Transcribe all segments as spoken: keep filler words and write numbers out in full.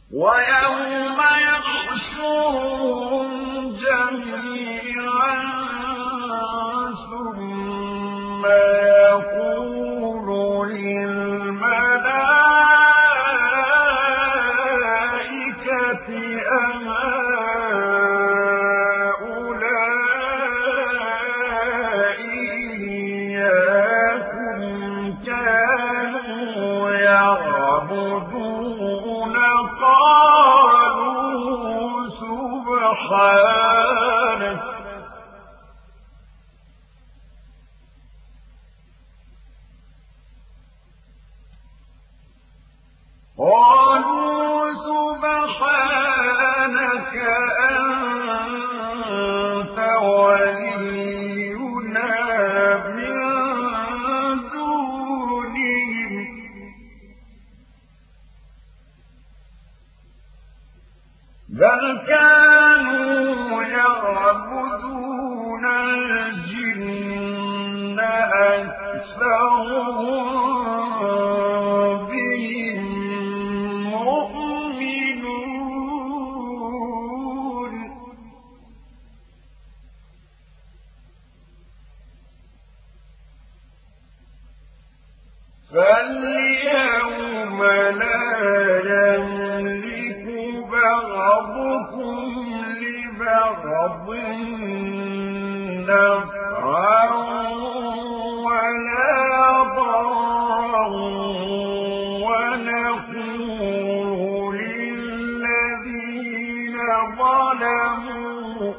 ويوم يحشرهم جميعا ثم يقول للملائكة أهؤلاء إياكم كانوا يعبدون قالوا سبحانك قالوا سبحانك أنت ولينا من دونهم بل كانوا يعبدون الجن أكثرهم بهم مؤمنون فاليوم لا يملك بعضكم لبعض نفعا ولا ضرا ونقول للذين ظلموا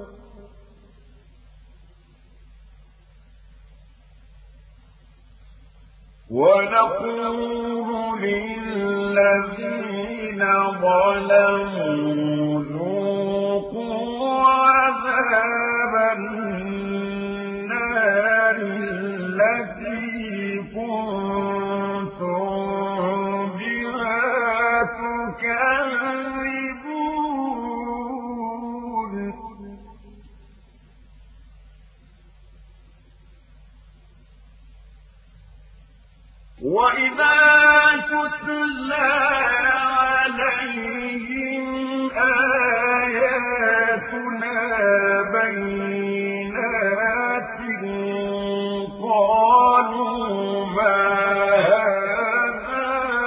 ونقول للذين ظلموا ذوقوا عذاب النار التي كنتم بها تكذبون وإذا تتلى عليهم آياتنا بينات قالوا ما هذا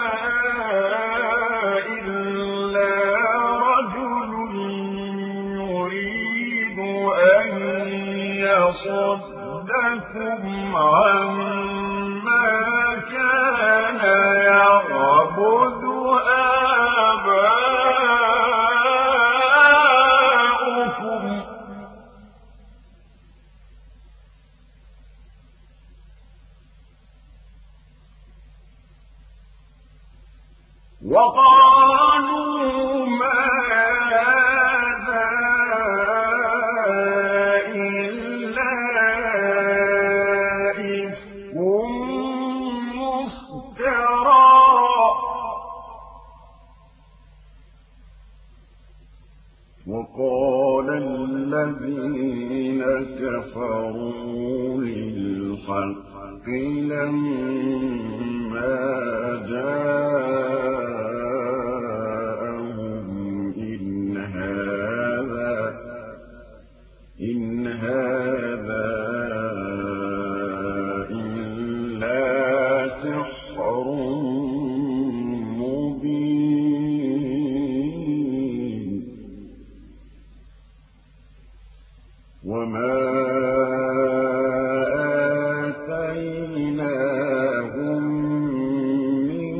إلا رجل يريد أن يصدكم عما كان يعبد آباؤكم وقالوا ما هذا إلا إفك مفترى وقال الذين كفروا للحق لما جاءهم إن هذا إن هذا إلا سحر مبين وما آتيناهم من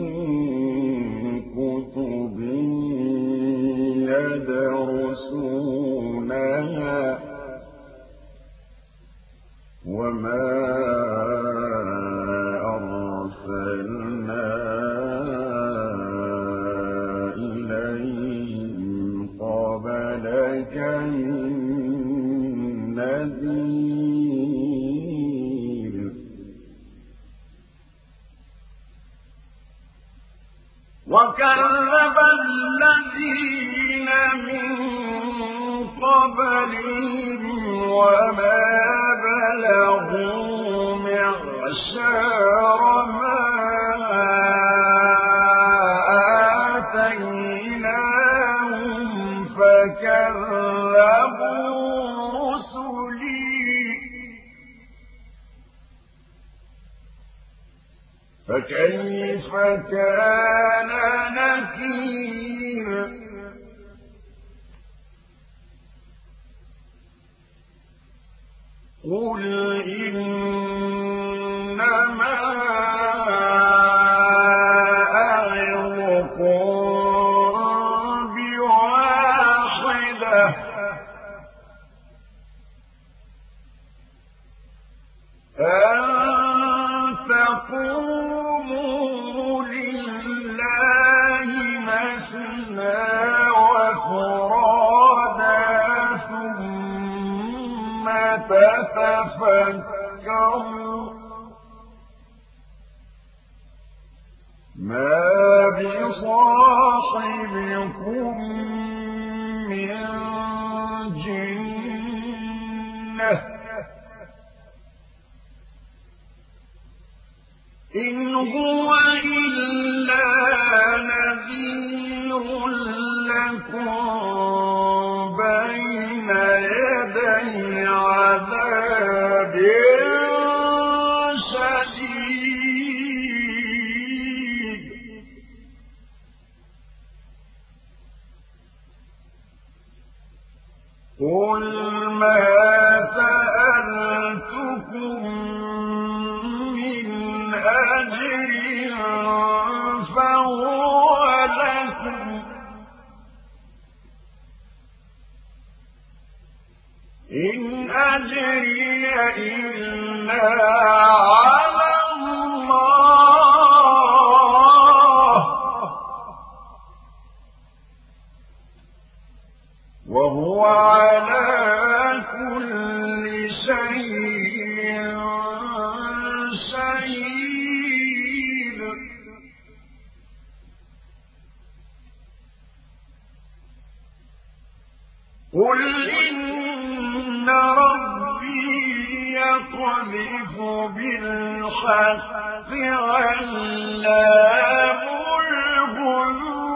كتب يدرسونها وما أرسلنا إليهم قبلك من نذير وكذب الذين من قبلهم وما بلغوا معشار ما آتيناهم فكذبوا رسلي فكيف كان نكير قل إنما أعظكم بواحدة أن تقوموا لله مثنى وفرادا ثم تتفكروا ما بصاحبكم من جنة إن هو إلا نذير لكم بين يدي عذاب شديد قل ما سألتكم من أجر فهو لكم إن أجري إلا على الله وهو على كل شيء شهيد قل إن ربي يقذف بالحق علام الغيوب